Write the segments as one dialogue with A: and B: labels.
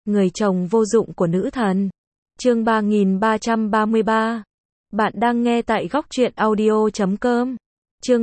A: người chồng vô dụng của nữ thần. Chương 3333. Bạn đang nghe tại góc truyện audio.com. Chương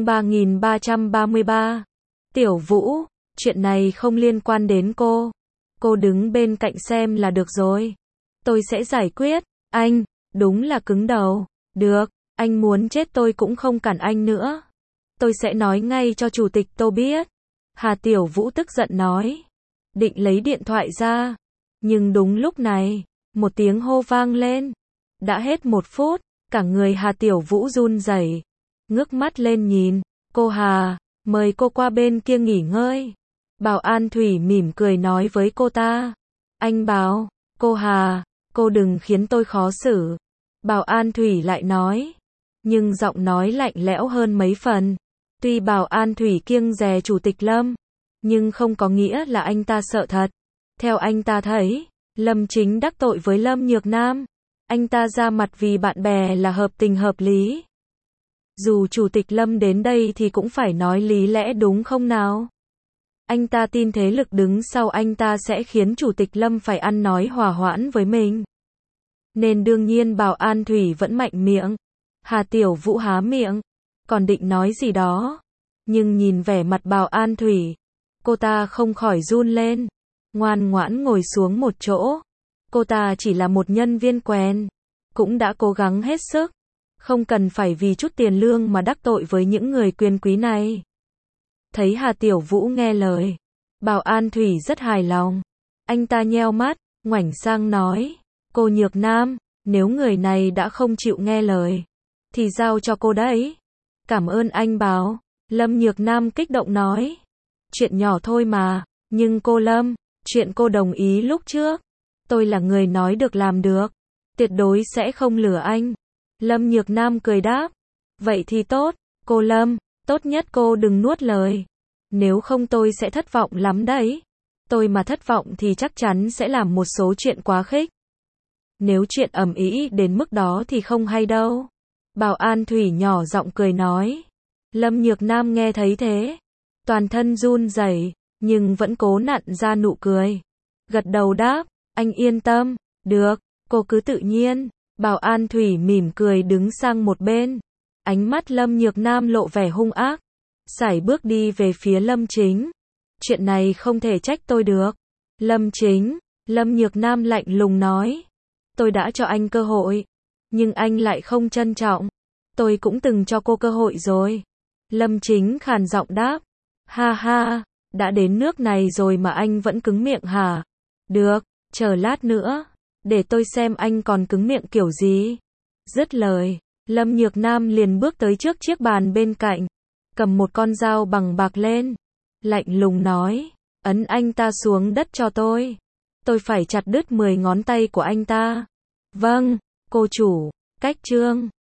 A: 3333. Tiểu Vũ, chuyện này không liên quan đến cô. Cô đứng bên cạnh xem là được rồi. Tôi sẽ giải quyết. Anh, đúng là cứng đầu. Được, anh muốn chết tôi cũng không cản anh nữa. Tôi sẽ nói ngay cho chủ tịch Tô biết. Hà Tiểu Vũ tức giận nói. Định lấy điện thoại ra. Nhưng đúng lúc này, một tiếng hô vang lên. Đã hết 1 phút, cả người Hà Tiểu Vũ run rẩy, ngước mắt lên nhìn. Cô Hà, mời cô qua bên kia nghỉ ngơi. Bảo an Thủy mỉm cười nói với cô ta. Anh Bảo, cô Hà, cô đừng khiến tôi khó xử. Bảo an Thủy lại nói. Nhưng giọng nói lạnh lẽo hơn mấy phần. Tuy Bảo an Thủy kiêng dè chủ tịch Lâm, nhưng không có nghĩa là anh ta sợ thật. Theo anh ta thấy, Lâm Chính đắc tội với Lâm Nhược Nam. Anh ta ra mặt vì bạn bè là hợp tình hợp lý. Dù chủ tịch Lâm đến đây thì cũng phải nói lý lẽ đúng không nào? Anh ta tin thế lực đứng sau anh ta sẽ khiến chủ tịch Lâm phải ăn nói hòa hoãn với mình. Nên đương nhiên Bảo an Thủy vẫn mạnh miệng. Hà Tiểu Vũ há miệng, còn định nói gì đó. Nhưng nhìn vẻ mặt Bảo an Thủy, cô ta không khỏi run lên. Ngoan ngoãn ngồi xuống một chỗ. Cô ta chỉ là một nhân viên quèn, cũng đã cố gắng hết sức. Không cần phải vì chút tiền lương mà đắc tội với những người quyền quý này. Thấy Hà Tiểu Vũ nghe lời, Bảo an Thủy rất hài lòng. Anh ta nheo mắt, ngoảnh sang nói. Cô Nhược Nam, nếu người này đã không chịu nghe lời, thì giao cho cô đấy. Cảm ơn anh Bảo. Lâm Nhược Nam kích động nói. Chuyện nhỏ thôi mà, nhưng cô Lâm, chuyện cô đồng ý lúc trước. Tôi là người nói được làm được. Tuyệt đối sẽ không lừa anh. Lâm Nhược Nam cười đáp. Vậy thì tốt, cô Lâm, tốt nhất cô đừng nuốt lời. Nếu không tôi sẽ thất vọng lắm đấy. Tôi mà thất vọng thì chắc chắn sẽ làm một số chuyện quá khích. Nếu chuyện ầm ĩ đến mức đó thì không hay đâu. Bảo an Thủy nhỏ giọng cười nói. Lâm Nhược Nam nghe thấy thế, toàn thân run rẩy, nhưng vẫn cố nặn ra nụ cười. Gật đầu đáp, anh yên tâm, được, cô cứ tự nhiên. Bảo an Thủy mỉm cười đứng sang một bên. Ánh mắt Lâm Nhược Nam lộ vẻ hung ác. Sải bước đi về phía Lâm Chính. Chuyện này không thể trách tôi được. Lâm Chính, Lâm Nhược Nam lạnh lùng nói. Tôi đã cho anh cơ hội, nhưng anh lại không trân trọng. Tôi cũng từng cho cô cơ hội rồi. Lâm Chính khàn giọng đáp. Ha ha, đã đến nước này rồi mà anh vẫn cứng miệng hả? Được, chờ lát nữa, để tôi xem anh còn cứng miệng kiểu gì. Dứt lời, Lâm Nhược Nam liền bước tới trước chiếc bàn bên cạnh, cầm một con dao bằng bạc lên, lạnh lùng nói, ấn anh ta xuống đất cho tôi. Tôi phải chặt đứt 10 ngón tay của anh ta. Vâng, cô chủ. Cách chương